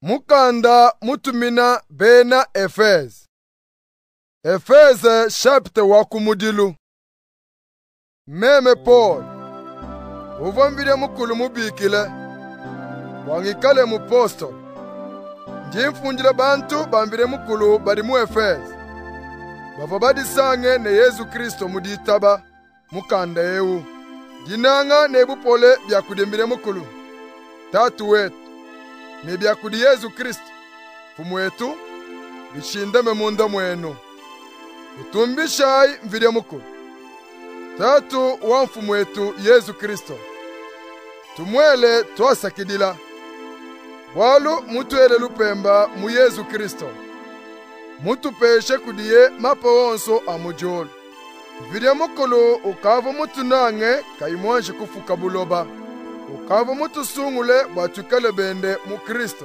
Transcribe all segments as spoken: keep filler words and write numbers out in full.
Mukanda mutumina bena Efeze. Efeze chapter wa kumudilu. Meme Paul. Uvambile mukulu mubikile. Wangikale mupostol. Njimfundile bantu bambile mukulu badi mu Efeze. Bava badi sange ne Yesu Kristo muditaba mukanda ewu. Dinanga nebu pole byakudembile mukulu. Tatu wetu. Ne byakudi Yesu Kristo. Fumu wetu. Bishindame munda mwenu. Utumbishai mvile mukulu. Tatu wa mfumu wetu Yesu Kristo. Tumwele twasakidila. Walu mutuele lupemba mu Yesu Kristo. Mutupeshe kudiye mapa wonso amujolo. Mvile mukulu ukava mutunange kaimwanshi kufuka buloba. Ukava mutusungule batukale bende mu Kristo.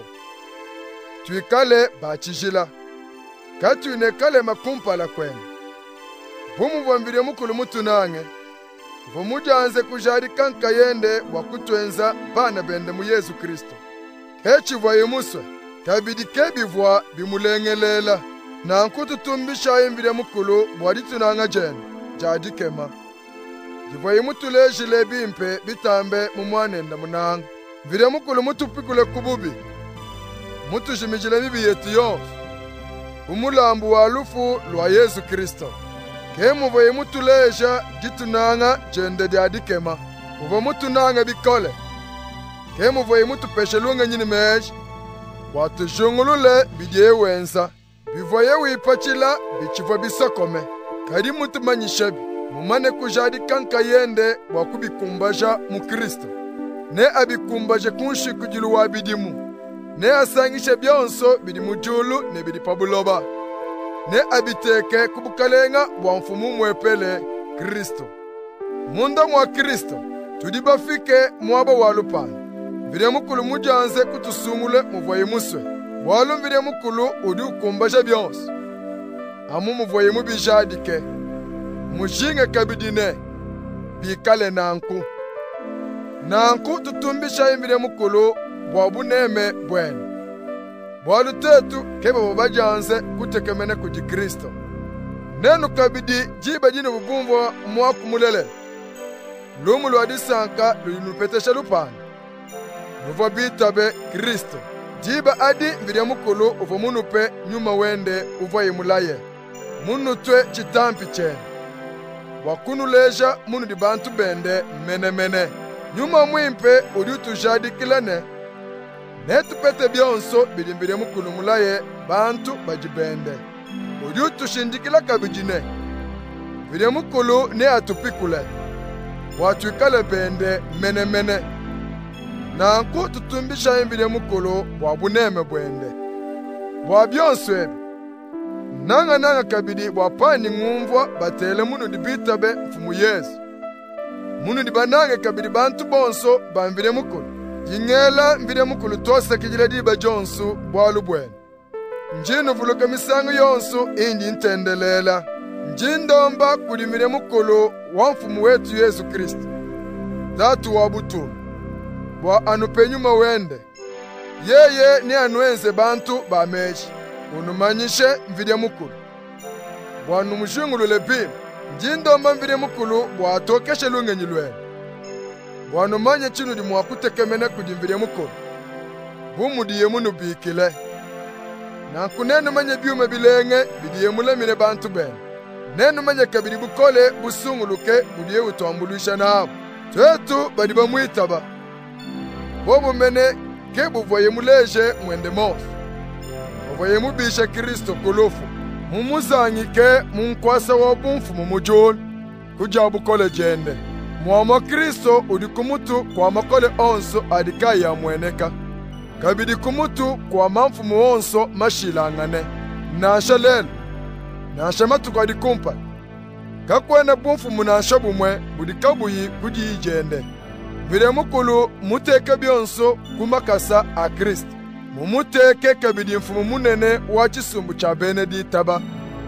Tuikale bachijila. Katuine kale makumpala kwenu. Vumu vwambile mukulu mutunange. Vumujanze kujari kanka yende wakutwenza bana bende mu Yesu Kristo. Kechi vwa yemuswe. Kabidi kebivwa bimulengelela. Na nkutu tumbisha imbile mukulu mwaditunanga jene. Jadi kema. Jivwa yemutulejile bimpe bitambe mumwanenda munanga. Vile mukulu mutupikule kububi. Mutujimijile bibi yetu yonsu. Umulambu wa lufu lwa Yesu Kristo. Kemu voye mutuleja jitunanga jende jadi kema. Uvo mutunanga bikole. Kemu voye mutupeshe lunga nyini meji. Watu jungulule bidye wenza. Bivoye wipachila bichivo bisokome. Kari mutu manyishebi. Mumane kujadi kanka yende wakubikumbaja mu Kristo. Ne abikumbaje kunshi kujilu wabidimu. Ne asangishe byonso bidi mujulu ne bidi pabuloba. Ne abiteke kubukalenga bwa mfumu mwepele Kristo. Munda mwa Kristo tudibafike mwaba walupana. Vile mukulu mujanze kutusungule muvoye muswe. Walu vile mukulu udi ukumbaja byonso. Amu muvoye mubijadike. Mujinge kabidine bikale nanku. Nanku tutumbisha imbile mukulu bwabuneme bwenu. Bwalu tetu keba babajanze kutekemene kuji Kristo. Nenu kabidi jiba jine bubumbo mwaku mulele. Lumu lwadisanka luyinupetesha lupana. Nuva bitabe Kristo. Jiba adi vile mukulu uva munupe nyuma wende uva yimulaye. Munutwe chitampi chene. Wakunuleja munu di bantu bende mene mene. Nyuma mwimpe udi utujadikilene. Netu pete byonso bidimbire mukulu mulaye bantu bajibende. Udi utushindikila kabijine. Vile mukulu ne atupikule. Watu ikale bende mene mene. Na nku tutumbisha imbire mukulu wabuneme bwende. Wabyonso ebi. Nanga nanga kabidi wapani ngumvwa batele munu di bitabe mfumu Yesu. Munu di banange kabidi bantu bonso bambire mukulu. Jingela mbire mukulu tosa kijile diba jonsu bwalu bwene. Njinu vuluka misangu yonsu indi intendelela. Njindomba kudimire mukulu wa mfumu wetu Yesu Kristo. Datu wabutu. Bwa anupenyuma wende. Yeye ni anuenze bantu ba meji. Unumanyishe mvide mukulu. Bwa numujungulu lepi. Njindomba mvide mukulu bwa atokeshe lungenyi lwene. Bwa numanye chinu di mwakutekemene kudimvide mukulu. Bumu diye munu bikile. Na kunenu manye biume bilenge bidiye mule mine bantu ben. Nenu manye kabidi bukole busunguluke budiye utuambulisha naabu. Twetu badiba muitaba. Bobu mene kebu voye muleje mwende mofu. Voye mubisha Kristo kulufu. Mumuzanyike munkwasa wabumfu mumujulu. Kujabu kole jende. Mwama Kristo udi kumutu kwa makole onso adikai ya mweneka. Kabidi kumutu kwa mamfumu onso mashilangane. Nasha lelu. Nasha matuku adikumpa. Kakwene bumfumu nasha bumwe budikabuyi kudi ijende. Vile mukulu muteke byonso kumakasa a Kristo. Mumuteke kabidi mfumu munene wa chisumbu cha Beneditaba.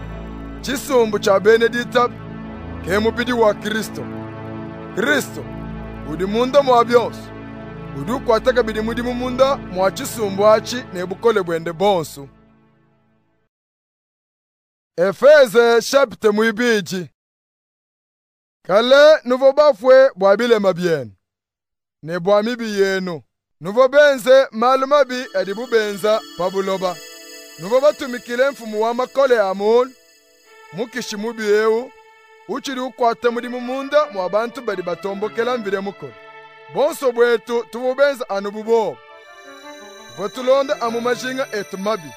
Chisumbu cha Beneditaba ke mubidi wa Kristo. Kristo udi munda mwa byonso. udu kwataka bidi mudi mumunda mwachisumbwachi nebukole bwende bonsu. Efeze chapte muibiji. Kale nuvo bafwe bwabile mabienu ne bwamibi yenu nuvo benze malumabi edibu benza pabuloba nuvo batumikile mfumu wa makole amul mukishi mubi ewu uchiri ukwata muri mumunda mwa bantu bari batombokela mbire mukoro bonso bwetu tububenza anububo votulonda amu majinga etu mabi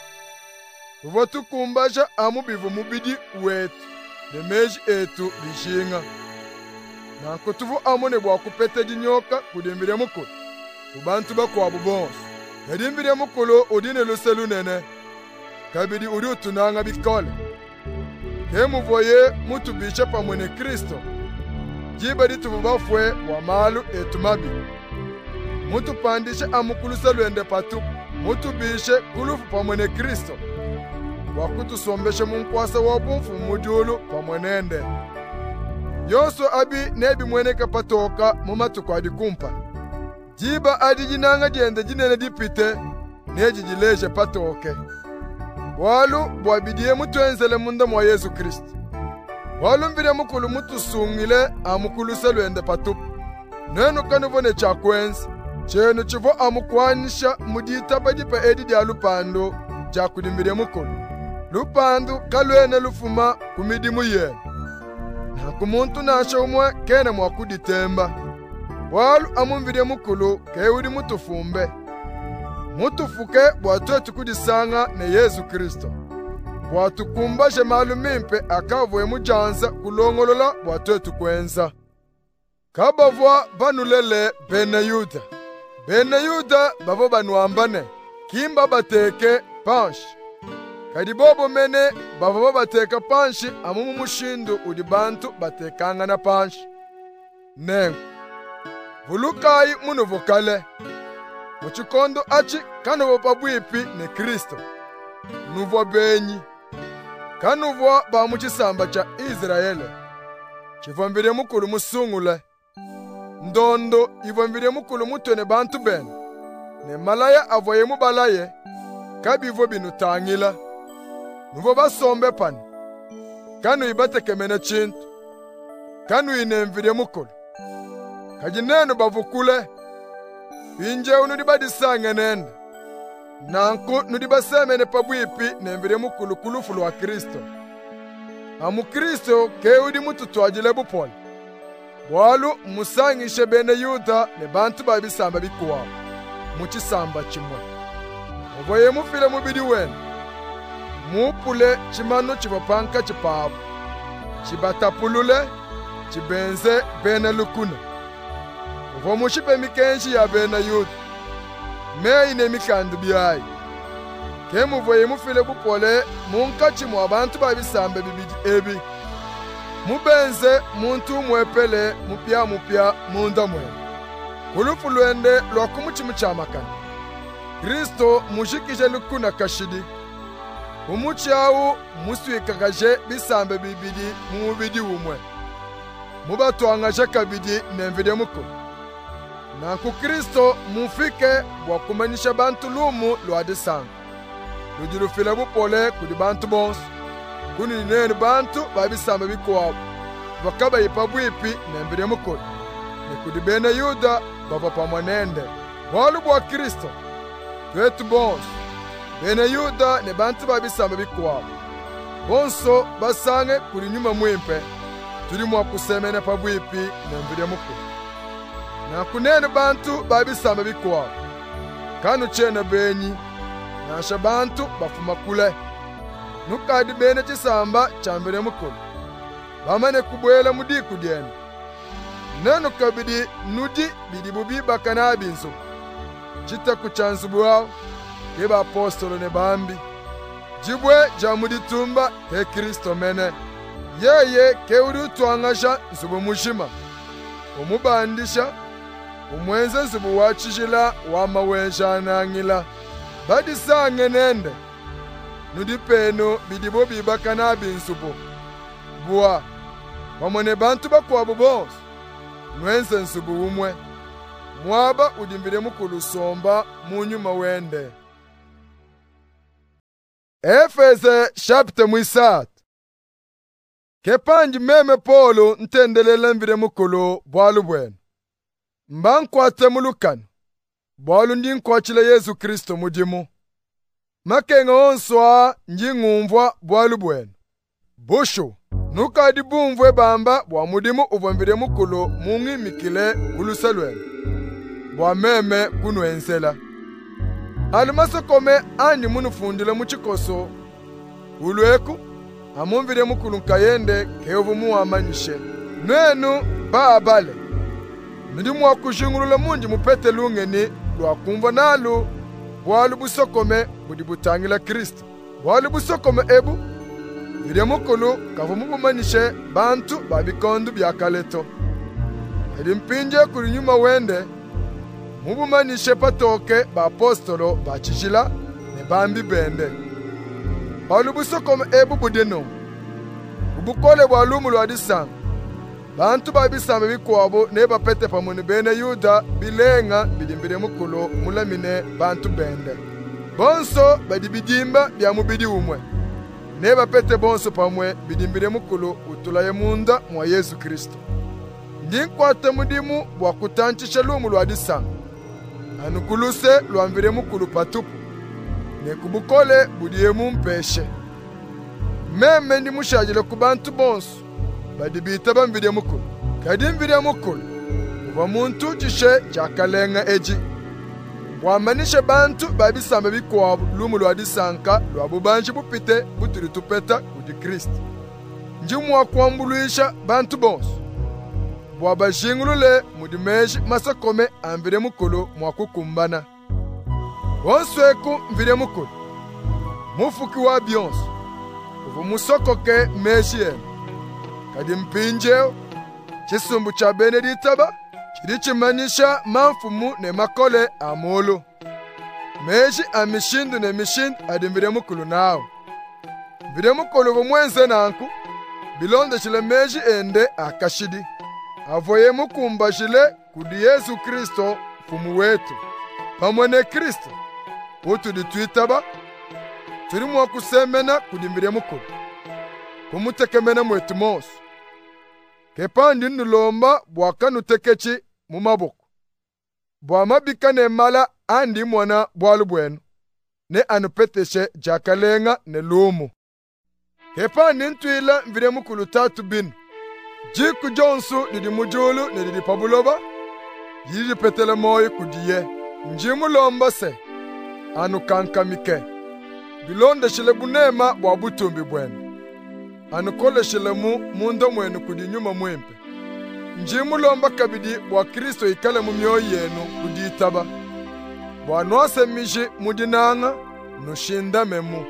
votukumbaja amu bivu mubidi wetu nemeji etu bijinga na kutuvu amune bwa kupete dinyoka kudimbire mukuru kubantu bakwabu bonso edimbire mukuru udine luselu nene kabidi uri utunanga bikole kemu voye mutu bisha pamwene Kristo jibadi tubafwe wa malu etumabi mutu pandishe amukulusa lwende patu mutu bishe kulufu pamwene Kristo wakutusombeshe munkwasa wabumfu mujulu pamwenende yoso abi nebi mwene kapatoka mumatu kwa dikumpa jiba adi jinanga jende jinene dipite neji jileje patoke walu bwabidie mutwenzele munda mwa Yesu Kristo walu mbire mukulu mutu sungile amukulu selwende patupu nenu kanuvone chakwenzi chenu chivo amukwanisha mudita badipa edi dia lupando jakudimbire mukulu lupando kalwene lufuma kumidimu yenu na kumuntu nasha umwe kene mwakuditemba walu amumbire mukulu keudi mutufumbe mutufuke bwatwetu kudisanga ne Yesu Kristo bwatukumbashe malumimpe akavwe mujanza kulongolola bwatwetu kwenza kabavwa banulele bene Yuda bene Yuda bavo banuambane kimba bateke panshi kadi bobo mene bavo bateka panshi amumu mushindu udi bantu batekanga na panshi nengu vulukai munu vokale muchikondo achi kanuvo pabwipi ne Kristo nuvo benyi kanuvo ba muchisamba cha Israele chivombire mukulu musungule ndondo ivombire mukulu mutone bantu ben ne malaya avoye mubalaye kabivo binutangila nuvo basombe pani kanu ibatekemene chintu kanu inemvire mukulu kajinenu bavukule inje unudibadisange nende nanku nudibasemene pabwipi nembire mukulu kulufulu wa Kristo amu Kristo keudi mututwajile bupole bwalu musangishe bene Yuda ne bantu babisamba bikuwa muchisamba chimwe ovoye mufile mubidi wenu mupule chimano chivapanka chipabu chibatapulule chibenze bene lukuna uvo mushipe mikenshi ya bene Yuda mei ne mikandu biyayi kemu voye mufile bupole munkachi mwa bantu babisambe bibidi ebi mubenze muntu mwepele mupya mupya munda mwene kulufu lwende lwakumuchimu chamakani Kristo mushikishe lukuna kashidi umuchawu muswikakaje bisambe bibidi mubidi umwe mubatwangaje kabidi nemvide muko na ku Kristo mufike bwakumanisha bantu lumu lwadisanga lujirufile bupole kudi bantu bonsu kuni nene bantu babisamba bikwabu bakaba ipabwipi nembire mukuru ne kudi bene Yuda baba pamwanende walu bwa Kristo twetu bonsu bene Yuda ne bantu babisamba bikwabu bonso basange kuri nyuma mwimpe turi mwa kusemene pabwipi nembire mukuru na kunene bantu babisamba bikwabu kanu chene benyi nasha bantu bafuma kule nukadi bene chisamba chambere mukulu bamane kubwela mudiku dyene nenu kabidi nudi bidi bubi bakana binzu chita kuchanzubu wao keba apostolo ne bambi jibwe jamudi tumba te Kristo mene yeye keuri utwangasha nzubu mushima umubandisha umwenze nzubu wachishila wamawenja anangila badi sange nende nudipeno bidibo bibakana binsubo bua wamone bantu bakwabu bonse nwenze nsubu umwe mwaba udimbire mukulu somba munyuma wende. Efeze chapter mwisatu. Kepanji meme Paulo ntendelela mvire mukulu bwalu bwenu. Mbankwate mulukano. Bwalu ndi nkwachile Yesu Kristo mudimu. Makenga onswa njingumvwa bwalu bwenu. Bushu, nukadi bumvwe bamba bwa mudimu uvamvire mukulu mungimikile kulusa lwenu. Bwa meme kunwensela. Alumasokome andi munufundile muchikoso. Ulweku, amumvire mukulu nkayende keovu muwamanyishe. Nwenu baabale. Midimu wakujingulula munji mupete lungeni lwakumva nalu bwalu busokome budi butangila Kristo. Bwalu busokome ebu vire mukulu kavu mubumanyishe bantu babikondu bya kaleto. Edi mpinje kuli nyuma wende mubumanyishe patoke ba apostolo ba chichila ne bambi bende. Bwalu busokome ebu budino ubukole bwalumu lwadisanga. Bantu babisamba bikwabo ne bapete pamuni bene Yuda bilenga bidimbire mukulu mulamine bantu bende. Bonso badibidimba bya mubidi umwe. Ne bapete bonso pamwe bidimbire mukulu utulaye munda mwa Yesu Kristo. Ndinkwate mudimu bwa kutanchisha lumu lwadisanga. Anukuluse lwamvire mukulu patupu. Ne kubukole budiye mumpeshe. Meme ndi mushajile ku bantu bonso. Badibita bamvire mukulu. Kadi mvire mukulu. Uva muntu chishe chakalenga eji. Bwamanishe bantu babisamba bikwabo lumu lwadisanka lwabubanji bupite buturi tupeta kudi Kristo. Njimu wakwambuluisha bantu bonso. Bwabashingulule mudimeji masakome amvire mukulu mwakukumbana. Wonsweku mvire mukulu. Mufuki wa byonso. Uva musokoke meji yenu. Kadi mpinjeo, chisumbu cha Beneditaba, chiri chimanisha manfumu ne makole amolo. Meji amishindu ne mishindu adimvire mukulu nao. Mvire mukulu vumwenze nanku, bilonde chile meji ende akashidi. Avoye mukumba chile kudi Yesu Kristo fumu wetu. Pamwene Kristo, utu ditwitaba, turi mwa kusemena kudi mvire mukulu. Kumutekemena mwetu mosu. Kepandi nulomba bwaka nutekechi mumaboko. Bwamabika ne mala andi mwana bwalu bwenu. Ne anupeteshe jakalenga ne lumu. Kepandi ntuila mvire mukulu tatu binu. Jiku jonsu didi mujulu ne didi pabuloba. Jidi petele moyi kudiye. Njimu lomba se. Anu kankamike. Bilonde shile bunema bwabutumbi bwenu. Anukole shilemu mundo mwenu kudi nyuma mwempe. Njimu lomba kabidi bwa Kristo ikale mu myoyo yenu kudi itaba. Bwa nwase mishi mudinanga nushinda memu.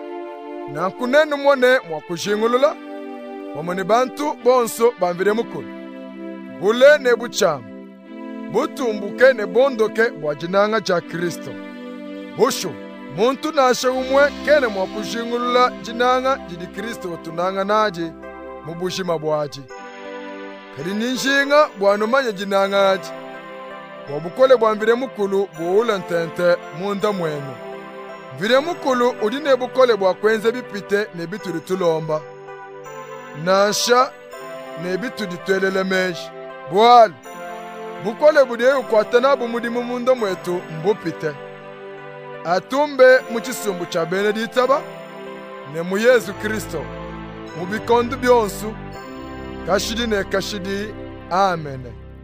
Na kunenu mwone mwakujingulula. Wamone bantu bonso bamvire mukulu. Bule ne buchamu. Butumbuke ne bondoke bwa jinanga ja Kristo. Bushu. Muntu nashe umwe kene mwakujingulula jinanga jidi Kristo tunanga naji mubushima bwaji. Kadi ninjinga bwanumanya jinanga aji. Wabukole bwamvire mukulu bwula ntente munda mwenu. Mvire mukulu udine bukole bwakwenze bipite ne bituri tulomba. Nasha ne bituri twelele meji. Bwali. Bukole budiye ukwatana bumudimu munda mwetu mbupite. Atumbe muchisumbu cha Beneditaba ne mu Yesu Kristo mu bikondu byonsu kashidi ne kashidi. Amen.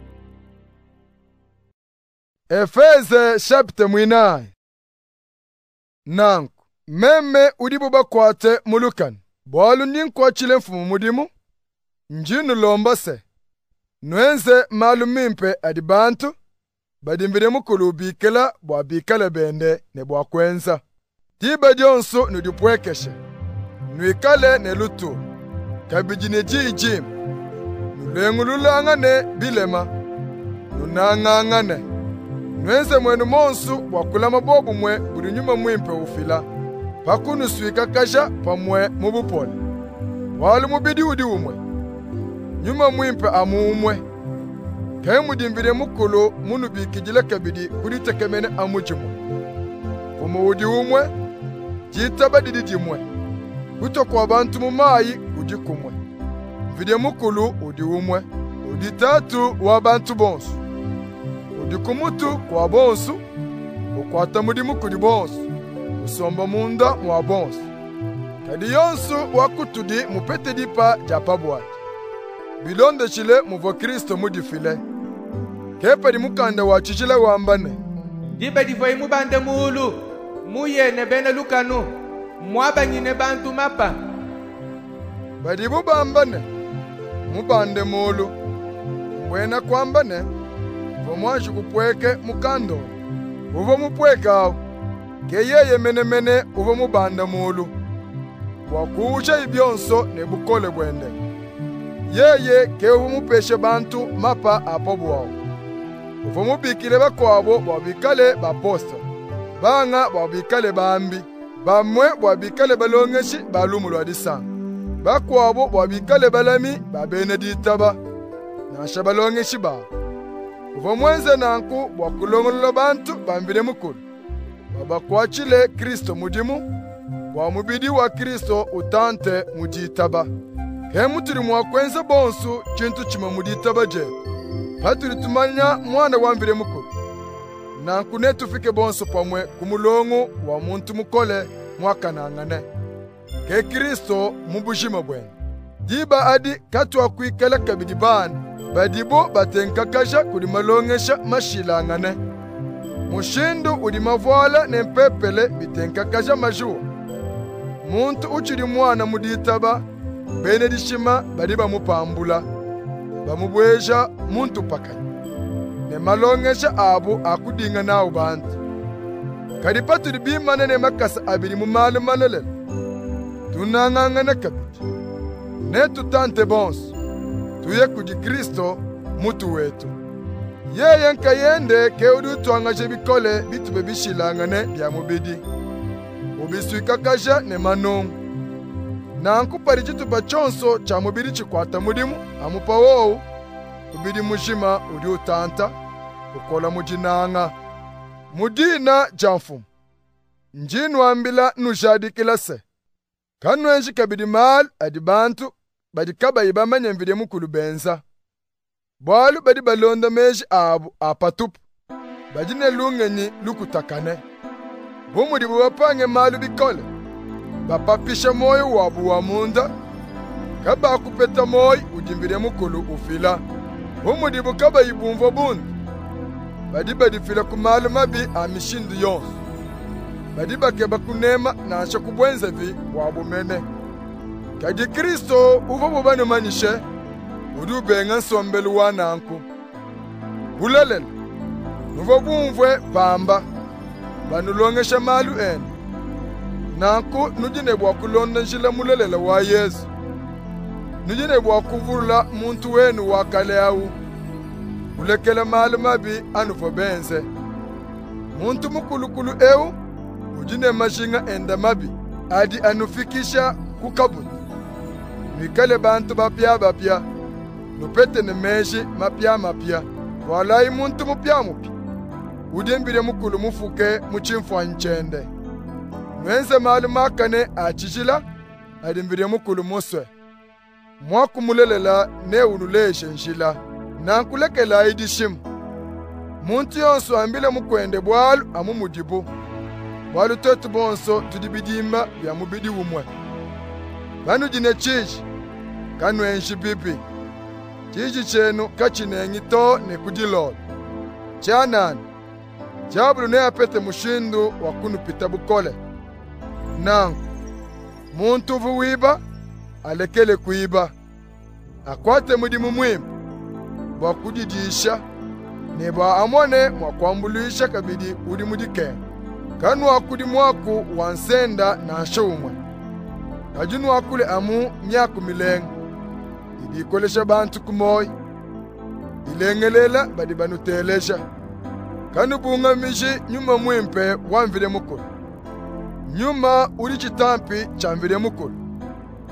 Efeze chapter mwinayi. Nanku meme udibu bakwate mulukani bwalu ninkwachile mfumu mudimu njinu lomba se nwenze malumimpe adibantu badimvire mukulu bikela bwa bikala bende ne bwa kwenza. Tiba jonsu nudipwekeshe. Nwikale ne lutu. Kabijine jijim. Nulengululangane bilema. Nunangangane. Nwenze mwenu monsu wakulama bobu mwe buri nyuma mwimpe ufila. Pakunu swika kasha pamwe mubupole. Walu mubidi udi umwe. Nyuma mwimpe amu umwe. Ke mudimbire mukulu munu bikijile kabidi kuri tekemene amujimwe. Fumu udi umwe, jitaba didi dimwe. Kuto kwa bantu mumayi udi kumwe. Mvide mukulu udi umwe, udi tatu wa bantu bonsu. Udi kumutu kwa bonsu, ukwata mudi mukudi bonsu. Usomba munda mwa bonsu. Kadi yonsu wakutudi mupete dipa japabwati. Bilonde chile muvo Kristo mudifile. Kepa di mukanda wa chichile wambane. Dibe difo imu bande muulu. Muye ne bene lukanu. Mwaba nyine bantu mapa. Badibu bambane. Mubande muulu. Mwena kwambane. Vomwashi kupweke mukando. Uvo mupweke au. Keyeye mene mene uvo mubanda muulu. Wakuusha ibyonso ne bukole bwende. Yeye ke uvo mupeshe bantu mapa apobu wao. Uvo mubikile bakwabo babikale baposta. Banga babikale bambi. Bamwe babikale balongeshi balumulwa disanga. Bakwabo babikale balami babeneditaba. Nasha balongeshi ba. Uvo mwenze nanku wakulongolola bantu bambire mukulu. Babakwachile Kristo mudimu. Wa mubidi wa Kristo utante muditaba. Ke muturi mwakwenza bonsu chintu chima muditaba je. Paturi tumanya mwana wambire mukulu. Na nkune tufike bonsu pamwe kumulongo wa muntu mukole mwakanangane. Ke Kristo mubujima bwene. Diba adi katu wa kuikala kabidi bani. Badibo batenkakasha kudi malongesha mashilangane. Mushindu udi mavwala ne mpepele bitenkakasha majua. Muntu uchiri mwana muditaba, benedishima badi bamupambula, bamubweja muntu pakanya. Ne malongesha abu akudinga nao bantu. Kadi paturi bimane ne makasa abiri mumalu malolele. Tunangangane kabiti. Ne tutante bonsu. Tuye kudi Kristo mutu wetu. Yeye nka yende ke udu tuangaje bikole bitube bishilangane bya mubidi. Ubiswikakasha ne manongo. Na nkupari chitupa chonso cha mubiri chikwata mudimu amupa wowu. Ubidi mujima udi utanta ukola mujinanga. Mudina jamfu. Njinu ambila nujadikila se. Kanwenji kabidi mal adi bantu badi kaba ibamanya mvide mukulu benza. Bwalu badi balonda meji abu apatupu. Bajine lungenyi lukutakane. Bumudi buwapange malu bikole. Bapapisha moyo wabu wa munda. Kaba kupeta moyo ujimbire mukulu ufila. Bumudi bukaba ibumvo bundu. Badi badi fila kumalu mabi amishindu yonsu. Badi bakeba kunema na asha kubwenza vi wabu mene. Kadi Kristo uvo bubanu manishe. Udu benga sombelu wananku. Bulalele. Nuvo bumvwe pamba. Banulongesha malu ene. Nanku nujine bwa kulonda njila mulelela wa Yesu. Nujine bwa kuvula muntu wenu wakale au. Ulekele malu mabi anufo benze. Muntu mukulukulu eu. Ujine mashinga enda mabi. Adi anufikisha kukabuti. Nikale bantu bapya bapya. Nupete ne meshi mapya mapya. Walai muntu mupya mupya. Udimbire mukulu mufuke muchimfwa nchende. Mwenze malu makane achishila, adimbire mukulu muswe. Mwaku mulelela ne unuleshe nshila. Nankulekela idishimu. Muntu yonso ambile mukwende bwalu amu mudibu. Bwalu totu bonso tudibidimba bya mubidi umwe. Banu jine chichi, kanwe nshi pipi. Chichi chenu kachinengi to ne kudilolo. Chanani. Jabulu ne apete mushindu wakunu pita bukole. Nangu, muntu vuwiba, alekele kuiba. Akwate mudimu muimu, wakudidisha, neba amone mwakwambulisha kabidi udi mudike. Kanu wakudi mwaku wansenda na shomwe. Kajunu wakule amu myaku milengu. Idikolesha bantu kumoi. Ilengelela badi banutelesha. Kanu bunga mishi nyuma mwimpe wamvile mukulu. Nyuma uri chitampi chamvile mukulu.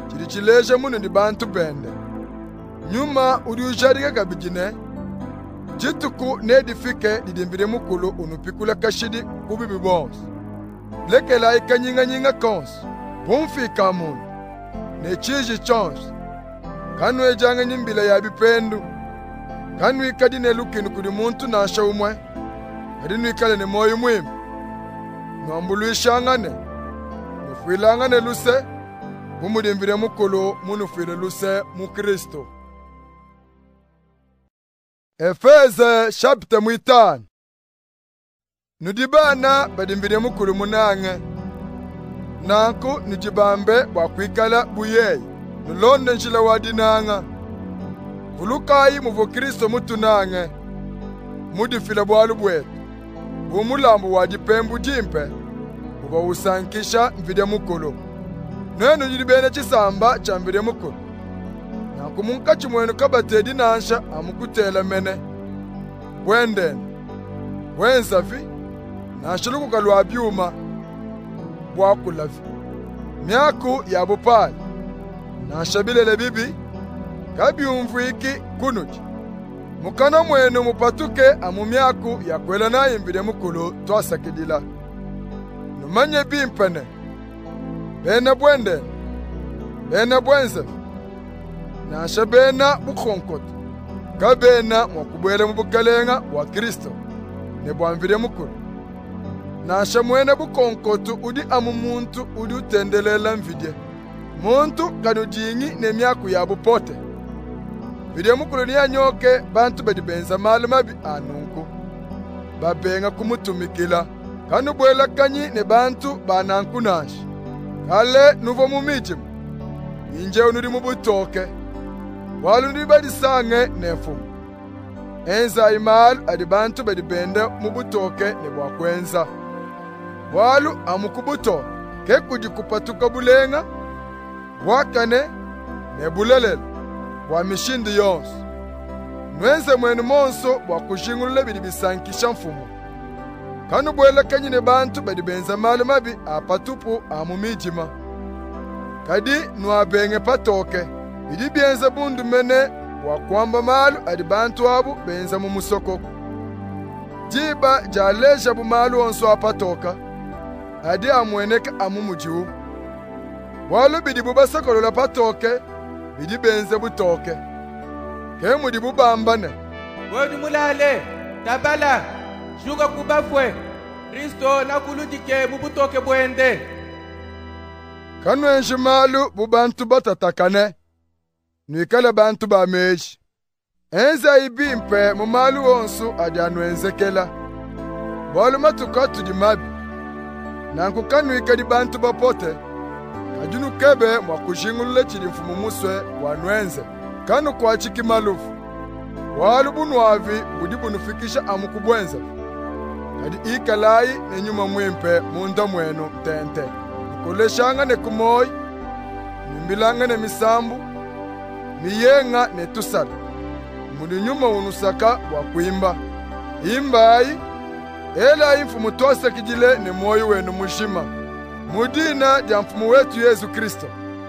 Chirichilesha munu ni bantu bende. Nyuma uri usharika kabijine. Chituku nedifike didimbire mukulu unupikula kashidi kubibi bonse. Lekela ikanyinga nyinga konse. Bumfika mundu. Nechiji chonse. Kanu ejanga nyimbila ya bipendu. Kanu ikadine lukinu kudi muntu nasha umwe. Kadinu ikale ne moyo mwimu. Nwambulu ishangane. Nufuilangane luse. Mumudimbire mukulu munufuile luse mu Kristo. Efeze chapter mwitano. Nudibana badimbire mukulu munange. Nanku nujibambe wakwikala buyeye. Nulonde njila wadinanga. Vulukayi muvo Kristo mutunange. Mudifila bwalu bwetu. Umulambu wadipembu jimpe. Uba usankisha mvide mukulu. Nenu jilibene chisamba cha mvide mukulu. Nanku munkachi mwenu kabatedi nansha amukutela mene. Bwenden. Bwenzafi. Nashiluku kalwa byuma. Bwakulafi. Myaku ya bupali. Nashabilele bibi. Kabyumvu iki kunuji. Mukana mwenu mupatuke amumyaku ya kwela na imbide mukulu twasakidila. Numanye bimpene. Bena bwende. Bena bwenze. Nasha bena bukonkoto. Kabena mwakubwele mubukalenga wa Kristo. Nebwamvide mukulu. Nasha mwene bukonkoto udi amumuntu udi utendelela mvidye. Muntu kanujingi nemyaku ya bupote. Vidye mukulu ni anyoke bantu badibenza malu mabi anunku. Babenga kumutumikila. Kanu bwela kanyi ne bantu bananku nashi. Kale nuvo mumijimu. Inje unuri mubutoke. Walu ndi badisange nefumu. Enza imalu adi bantu badibende mubutoke ne bwakwenza. Walu amukubuto. Kekudi kupatuka bulenga. Wakane ne bulelele. Wa mishindi yonsu. Nwenze mwenu monso wakujingulule bidi bisankisha mfumu. Kanu bwela kanyine bantu badibenza malu mabi apatupu amumijima. Kadi nuabenge patoke. Bidi bienza bundu mene wakwamba malu adi bantu abu benza mumusokoko. Jiba jaleja bu malu onso apatoka. Adi amweneka amumujiu. Walu bidi bubasakolola patoke. Bidi benze butoke. Kemu di bubambane. Wodi mulale. Tabala. Juga kubafwe. Kristo na kuludike mubutoke bwende. Kanu enjimalu bubantu batatakane. Nwikale bantu ba meji. Enza ibimpe mumalu onsu adianu enzekela. Walu matukatu di mabi. Nanku kanu ikadi bantu bapote. Ajunu kebe mwakujingulule chidi mfumu muswe wanwenze. Kanu kwa chiki malufu. Walu bunuavi budi bunufikisha amukubwenza. Kadi ikalai ne nyuma mwimpe munda mwenu mtente. Nikoleshanga ne kumoi. Nimbilanga ne misambu. Miyenga ne tusala. Mudi nyuma unusaka wakuimba. Imbai. Ela imfumu tose kijile ne moyo wenu mushima. Mudina ja mfumu wetu Yesu Kristo.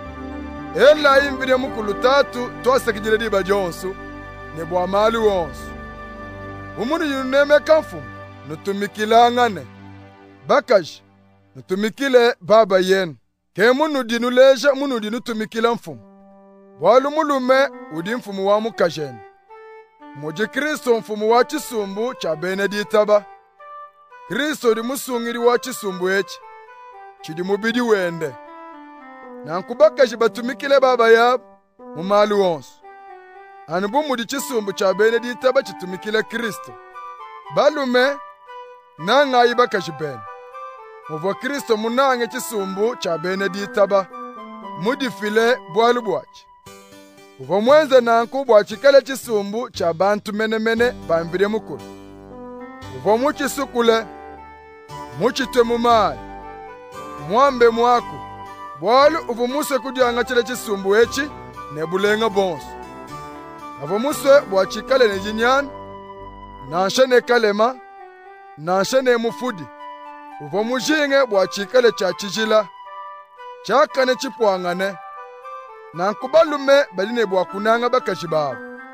Ela imbire mukulu tatu twase kijile diba jonsu ne bwa malu wonsu. Umunu yuneme kamfumu nutumikilangane. Bakaji nutumikile baba yenu. Ke munu dinuleja munu dinutumikila mfumu. Walu mulume udi mfumu wa mukajeni. Muji Kristo mfumu wa chisumbu cha Beneditaba. Kristo di musungiri wa chisumbu echi. Chidi mubidi wende. Nankubakaji batumikile baba yabo mumalu wonsu. Anubu mudi chisumbu cha Beneditaba chitumikile Kristo. Balume nangayi bakaji bene. Muvo Kristo munange chisumbu cha Beneditaba. Mudi file bwalu bwachi. Uvo mwenze nanku bwachikale chisumbu cha bantu mene mene bambire mukulu. Uvo muchisukule. Muchitwe mumali. Mwambe mwaku. Bwalu uvo muswe kudianga chile chisumbu echi nebulenga bonsu. Avo muswe bwachikale ne jinyani. Nanshe ne kalema. Nanshe ne mufudi. Uvo mujinge bwachikale cha chijila. Chaka ne chipwangane. Nankubalume baline bwakunanga bakaji babu.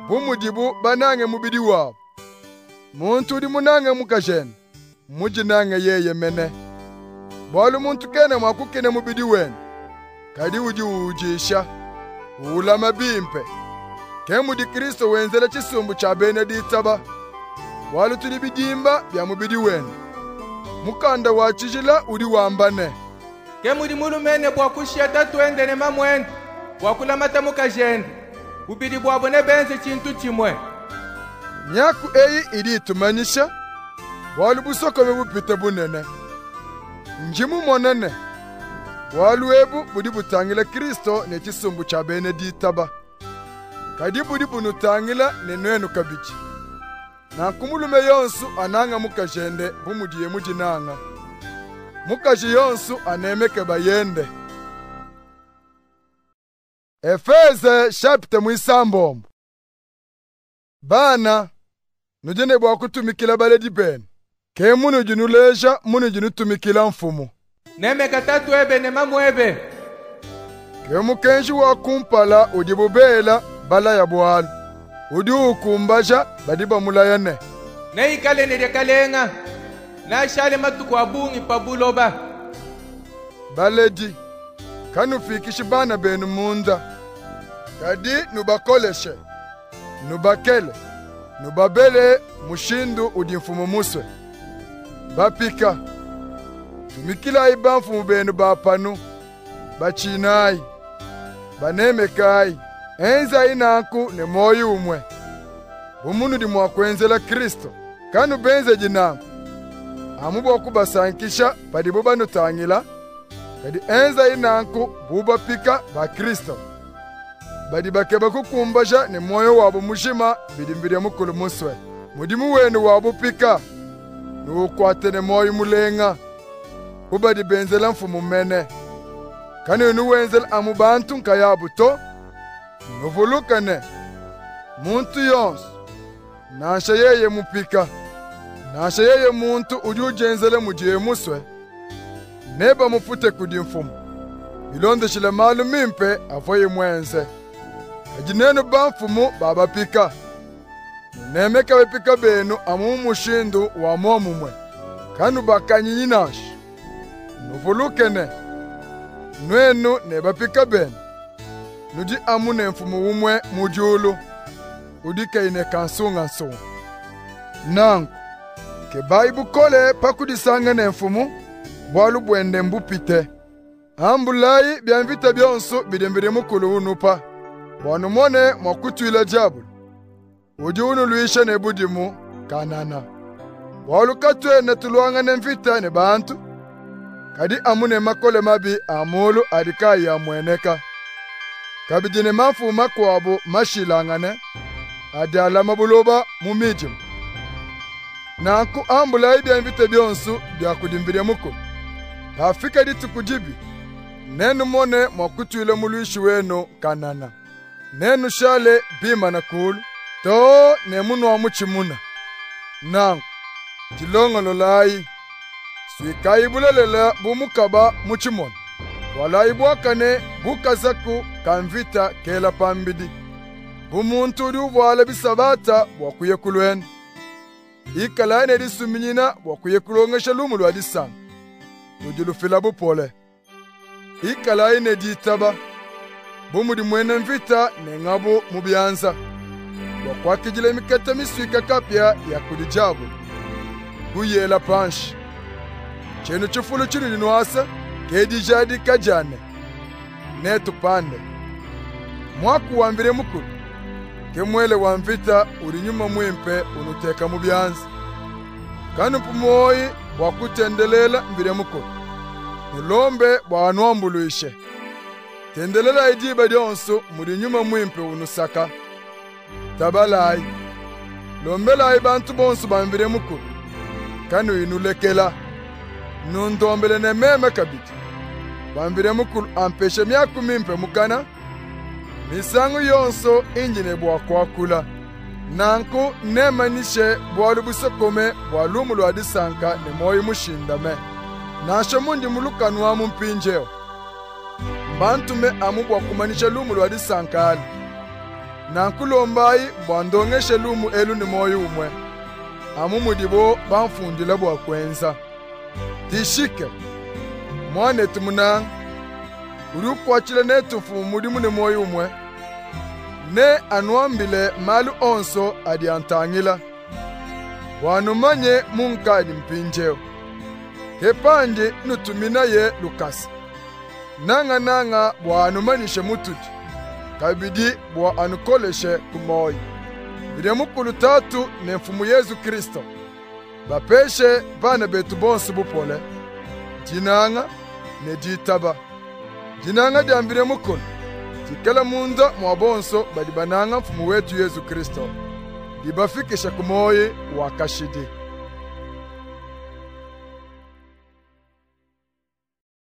bumudibu banange mubidi wabo. Muntu udi munange mukajene, mujinange yeye mene. Bwalu muntu kene mwakukene mubidi wenu, kadi uji ujisha, ulama bimpe. Kemu di Kristo wenzele chisumbu cha Beneditaba. Bwalu tuli bidimba bya mubidi wenu. Mukanda wachijila udi wambane. Kemu di mulumene bwa kusheta tuende ne mamwende. Bwa kulamata mukajene. Ubidi bwa bone benze chintu chimwe. Nyaku eyi idi tumanyisha. Bwalu busoko bupite bunene. Njimu monene. Bwalu ebu budi butangile Kristo ne chisumbu cha Beneditaba. Kadi budi bunutangila ne nwenu kabichi. Na kumulume yonsu ananga mukajende bumudiye mujinanga. Mukaji yonsu anemeke bayende. Efeze chapter mwisambombo. Bana, nujene bwa kutumikila baledi ben. Ke munu jinuleja, munu jinutumikila mfumu. Neme katatu ebe ne mamu ebe. Ke mukenji wa kumpala udibubela bala ya bwalu. Udi ukumbaja badiba mulayane. Ne ikale ne dekalenga. Na shale matuku abungi pabuloba. Baledi, kanu fikishi bana benu munda. Kadi nubakoleshe, nubakele, nubabele mushindu udimfumu muswe. Bapika, tumikila iba mfumu benu bapanu, bachinai, banemekai, enza inaku ne moyo umwe. Umunu di mwakwenzela Kristo, kanu benze jinangu. Amubo kubasankisha padibuba nutangila, kadi enza inanku buba pika ba Kristo. Badi bakeba kukumbaja ne moyo wabo mushima bidimbire mukulu muswe. Mudimu wenu wabo pika, nukwate ne moyo mulenga. Ubadi benzela mfumu mene. Kani nuwenzela amubantu nkayabuto, nuvulukane. Muntu yonsu, nasha yeye mupika. Nasha yeye muntu ujujenzele mujiye muswe. Neba mufute kudi mfumu. Ilondo shile malu mimpe avoye mwenze. Ajinenu ba mfumu baba pika. Nemeka wepika benu amu mushindu wa momumwe. Kanu bakanyi nash. Nuvulukene. Nwenu neba pika benu. Nudi amu ne mfumu umwe mujulu. Udika ine kansunga nsunga. Nangu. Ke baibu kole pakudisanga ne mfumu. Bwalu bwende mbupite. Ambulayi bianvita byonso bidembire mukulu unupa. Bwanu mone mwakutuila jabulu. Udi unuluisha ne budimu kanana. Bwalu katwe ne tuluanga ne mvita ne bantu. Kadi amune makole mabi amulu adika ya mweneka. Kabidine mafu makwabu mashilangane. Adi alama buloba mumijimu. Nanku ambulayi bianvita byonso byakudimbire mukulu. Afika ditu kujibi. Nenu mone mwakutuile muluishi wenu kanana. Nenu shale bima na kulu. To ne munu wa muchimuna. Nangu. Jilongo lolayi. Suikai bulelela bumukaba muchimona. Walayi buakane bukazaku kanvita kela pambidi. Bumuntu di uwala bisabata wakuye kulwenu. Ikalaine di suminyina wakuye kulongesha lumulu adisanga. Nujulufila bupole. Ikala ine ditaba. Bumudi mwene mvita ne ngabo mubianza. Wakwakijile mikata miswika kapya ya kudijabu. Kuyela panshi. Chenu chufulu chini ninuasa. Kedi jadi kajane. Netu pande. Mwaku wambire mukulu. Kemwele wamvita urinyuma mwimpe unuteka mubianza. Kanu pumoi wakutendelela mbire mukulu. Nulombe bwanwambuluishe. Tendelela idiba dionso muri nyuma mwimpe unusaka. Tabalayi. Lombela ibantu bonsu bambire mukulu. Kanu inulekela. Nundombele ne meme kabiti. Bambire mukulu ampeshe miaku mimpe mukana. Misangu yonso injine bwa kwakula. Nanku nemanishe bwalu busokome bwalumulu adisanka ne moyi mushindame. Nasho mundi mulukanu wa mumpinjeo. Bantume amubwa kumanisha lumulu adisankali. na nkulombayi mbwandongeshe lumu elu ni moyo umwe. Amumudibo bamfundile bwa kwenza. Tishike. Mwane tumunang. Uri ukwachile netu mfumu ni moyo umwe. Ne anuambile malu onso adi antangila. Wanumanye munka adi mpinjeo. Hepandi nutumina ye Lukasi. Nanga nanga bwa anumanishe mutudi. Kabidi bwa anukoleshe kumoyo. Bide mukulu tatu ne mfumu Yesu Kristo. Bapeshe bana betu bonsu bupole. Jinanga ne jitaba. Jinanga diambire mukulu. Tikela munda mwa bonso badi bananga mfumu wetu Yesu Kristo. Dibafikisha kumoyo wakashidi.